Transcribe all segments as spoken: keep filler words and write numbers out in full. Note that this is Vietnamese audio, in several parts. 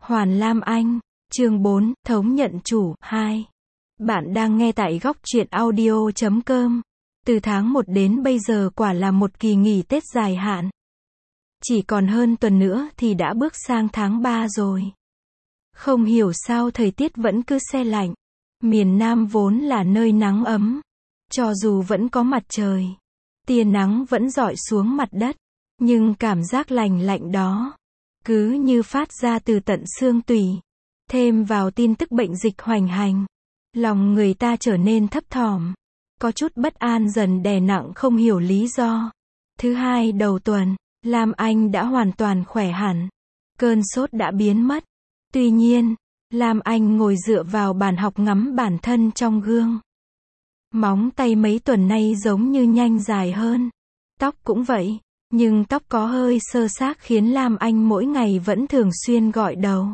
Hoàn Lam Anh, chương bốn, Thống nhận chủ, hai. Bạn đang nghe tại góc truyện audio chấm com. Từ tháng một đến bây giờ quả là một kỳ nghỉ Tết dài hạn. Chỉ còn hơn tuần nữa thì đã bước sang tháng ba rồi. Không hiểu sao thời tiết vẫn cứ se lạnh. Miền Nam vốn là nơi nắng ấm. Cho dù vẫn có mặt trời, tia nắng vẫn rọi xuống mặt đất. Nhưng cảm giác lành lạnh đó cứ như phát ra từ tận xương tủy. Thêm vào tin tức bệnh dịch hoành hành, lòng người ta trở nên thấp thỏm. Có chút bất an dần đè nặng không hiểu lý do. Thứ hai đầu tuần, Lam Anh đã hoàn toàn khỏe hẳn. Cơn sốt đã biến mất. Tuy nhiên, Lam Anh ngồi dựa vào bàn học ngắm bản thân trong gương. Móng tay mấy tuần nay giống như nhanh dài hơn. Tóc cũng vậy. Nhưng tóc có hơi sơ xác khiến Lam Anh mỗi ngày vẫn thường xuyên gội đầu.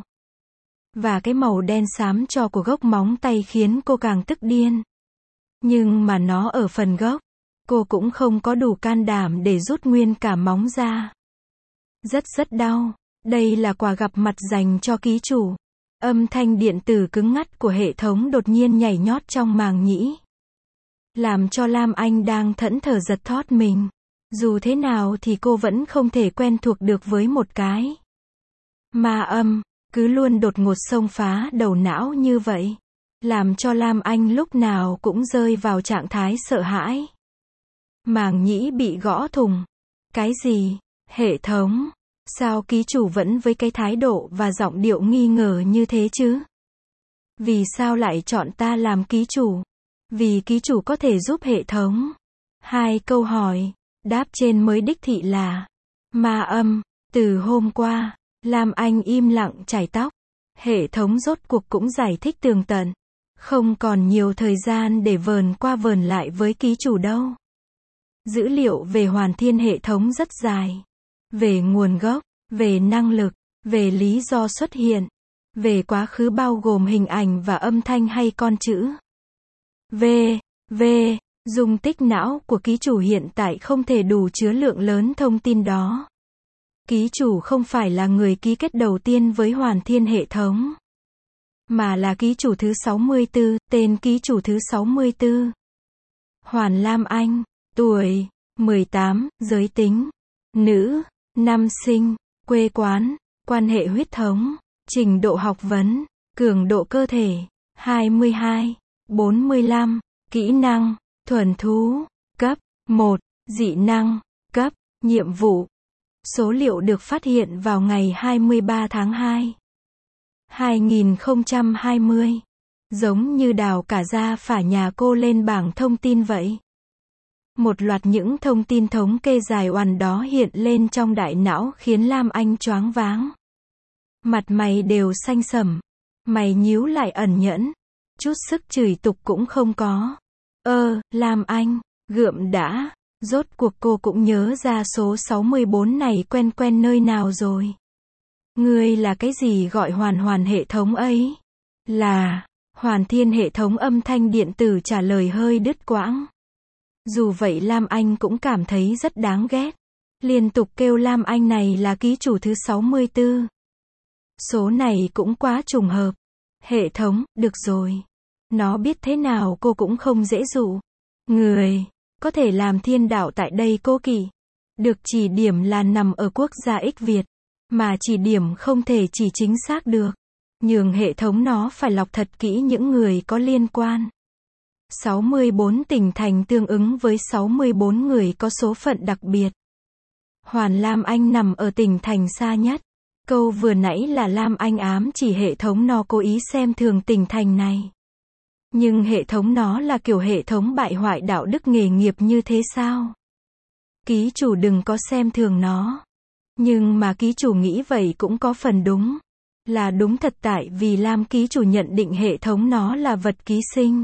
Và cái màu đen xám cho của gốc móng tay khiến cô càng tức điên. Nhưng mà nó ở phần gốc. Cô cũng không có đủ can đảm để rút nguyên cả móng ra. Rất rất đau. Đây là quà gặp mặt dành cho ký chủ. Âm thanh điện tử cứng ngắt của hệ thống đột nhiên nhảy nhót trong màng nhĩ. Làm cho Lam Anh đang thẫn thờ giật thót mình. Dù thế nào thì cô vẫn không thể quen thuộc được với một cái ma âm, cứ luôn đột ngột xông phá đầu não như vậy. Làm cho Lam Anh lúc nào cũng rơi vào trạng thái sợ hãi. Màng nhĩ bị gõ thùng. Cái gì? Hệ thống? Sao ký chủ vẫn với cái thái độ và giọng điệu nghi ngờ như thế chứ? Vì sao lại chọn ta làm ký chủ? Vì ký chủ có thể giúp hệ thống. Hai câu hỏi. Đáp trên mới đích thị là ma âm. Từ hôm qua, Lam Anh im lặng chải tóc. Hệ thống rốt cuộc cũng giải thích tường tận. Không còn nhiều thời gian để vờn qua vờn lại với ký chủ đâu. Dữ liệu về hoàn thiên hệ thống rất dài. Về nguồn gốc, về năng lực, về lý do xuất hiện, về quá khứ bao gồm hình ảnh và âm thanh hay con chữ. V. V. Dung tích não của ký chủ hiện tại không thể đủ chứa lượng lớn thông tin đó. Ký chủ không phải là người ký kết đầu tiên với hoàn thiên hệ thống, mà là ký chủ thứ sáu mươi tư, tên ký chủ thứ sáu mươi tư. Hoàn Lam Anh, tuổi, mười tám, giới tính, nữ, năm sinh, quê quán, quan hệ huyết thống, trình độ học vấn, cường độ cơ thể, hai mươi hai, bốn mươi lăm, kỹ năng, thuần thú, cấp một, dị năng, cấp, nhiệm vụ. Số liệu được phát hiện vào ngày hai mươi ba tháng hai, hai nghìn không trăm hai mươi. Giống như đào cả da phả nhà cô lên bảng thông tin vậy. Một loạt những thông tin thống kê dài oằn đó hiện lên trong đại não khiến Lam Anh choáng váng. Mặt mày đều xanh sẩm. Mày nhíu lại ẩn nhẫn. Chút sức chửi tục cũng không có. Ơ, Lam Anh, gượm đã. Rốt cuộc cô cũng nhớ ra số sáu mươi bốn này quen quen nơi nào rồi. Ngươi là cái gì gọi hoàn hoàn hệ thống ấy? Là, hoàn thiên hệ thống âm thanh điện tử trả lời hơi đứt quãng. Dù vậy Lam Anh cũng cảm thấy rất đáng ghét. Liên tục kêu Lam Anh này là ký chủ thứ sáu mươi tư. Số này cũng quá trùng hợp. Hệ thống, được rồi. Nó biết thế nào cô cũng không dễ dụ. Người có thể làm thiên đạo tại đây cô kỵ. Được chỉ điểm là nằm ở quốc gia Ích Việt. Mà chỉ điểm không thể chỉ chính xác được. Nhường hệ thống nó phải lọc thật kỹ những người có liên quan. sáu mươi bốn tỉnh thành tương ứng với sáu mươi bốn người có số phận đặc biệt. Hoàn Lam Anh nằm ở tỉnh thành xa nhất. Câu vừa nãy là Lam Anh ám chỉ hệ thống nó cố ý xem thường tỉnh thành này. Nhưng hệ thống nó là kiểu hệ thống bại hoại đạo đức nghề nghiệp như thế sao? Ký chủ đừng có xem thường nó. Nhưng mà ký chủ nghĩ vậy cũng có phần đúng. Là đúng thật tại vì Lam ký chủ nhận định hệ thống nó là vật ký sinh.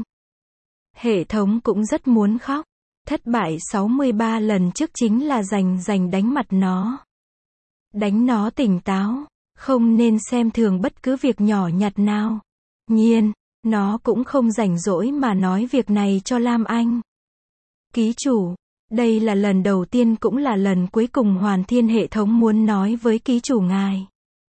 Hệ thống cũng rất muốn khóc. Thất bại sáu mươi ba lần trước chính là giành giành đánh mặt nó. Đánh nó tỉnh táo. Không nên xem thường bất cứ việc nhỏ nhặt nào. Nhiên, nó cũng không rảnh rỗi mà nói việc này cho Lam Anh. Ký chủ, đây là lần đầu tiên cũng là lần cuối cùng hoàn thiên hệ thống muốn nói với ký chủ ngài.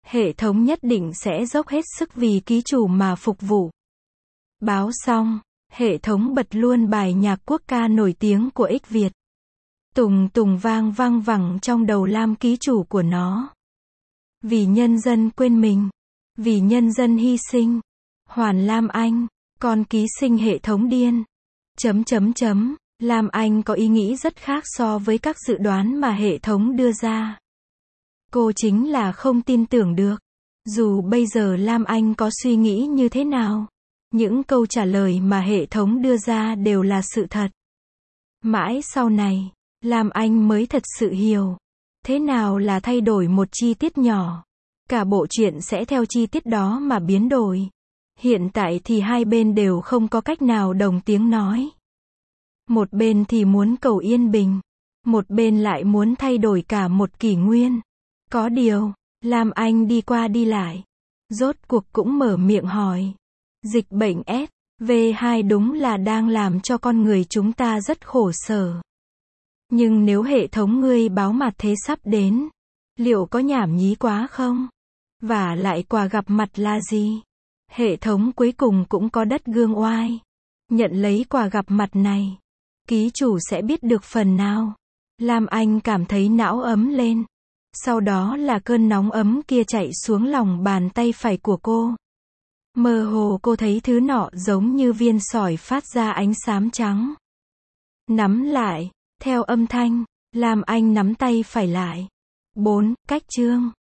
Hệ thống nhất định sẽ dốc hết sức vì ký chủ mà phục vụ. Báo xong, hệ thống bật luôn bài nhạc quốc ca nổi tiếng của X Việt. Tùng tùng vang vang vẳng trong đầu Lam ký chủ của nó. Vì nhân dân quên mình. Vì nhân dân hy sinh. Hoàn Lam Anh, con ký sinh hệ thống điên. Chấm chấm chấm, Lam Anh có ý nghĩ rất khác so với các dự đoán mà hệ thống đưa ra. Cô chính là không tin tưởng được. Dù bây giờ Lam Anh có suy nghĩ như thế nào, những câu trả lời mà hệ thống đưa ra đều là sự thật. Mãi sau này, Lam Anh mới thật sự hiểu. Thế nào là thay đổi một chi tiết nhỏ? Cả bộ truyện sẽ theo chi tiết đó mà biến đổi. Hiện tại thì hai bên đều không có cách nào đồng tiếng nói. Một bên thì muốn cầu yên bình. Một bên lại muốn thay đổi cả một kỷ nguyên. Có điều, Lam Anh đi qua đi lại. Rốt cuộc cũng mở miệng hỏi. Dịch bệnh S V hai đúng là đang làm cho con người chúng ta rất khổ sở. Nhưng nếu hệ thống ngươi báo mặt thế sắp đến, liệu có nhảm nhí quá không? Và lại quà gặp mặt là gì? Hệ thống cuối cùng cũng có đất gương oai. Nhận lấy quà gặp mặt này, ký chủ sẽ biết được phần nào. Lam Anh cảm thấy não ấm lên. Sau đó là cơn nóng ấm kia chạy xuống lòng bàn tay phải của cô. Mơ hồ cô thấy thứ nọ giống như viên sỏi phát ra ánh xám trắng. Nắm lại, theo âm thanh, Lam Anh nắm tay phải lại. bốn. Cách chương.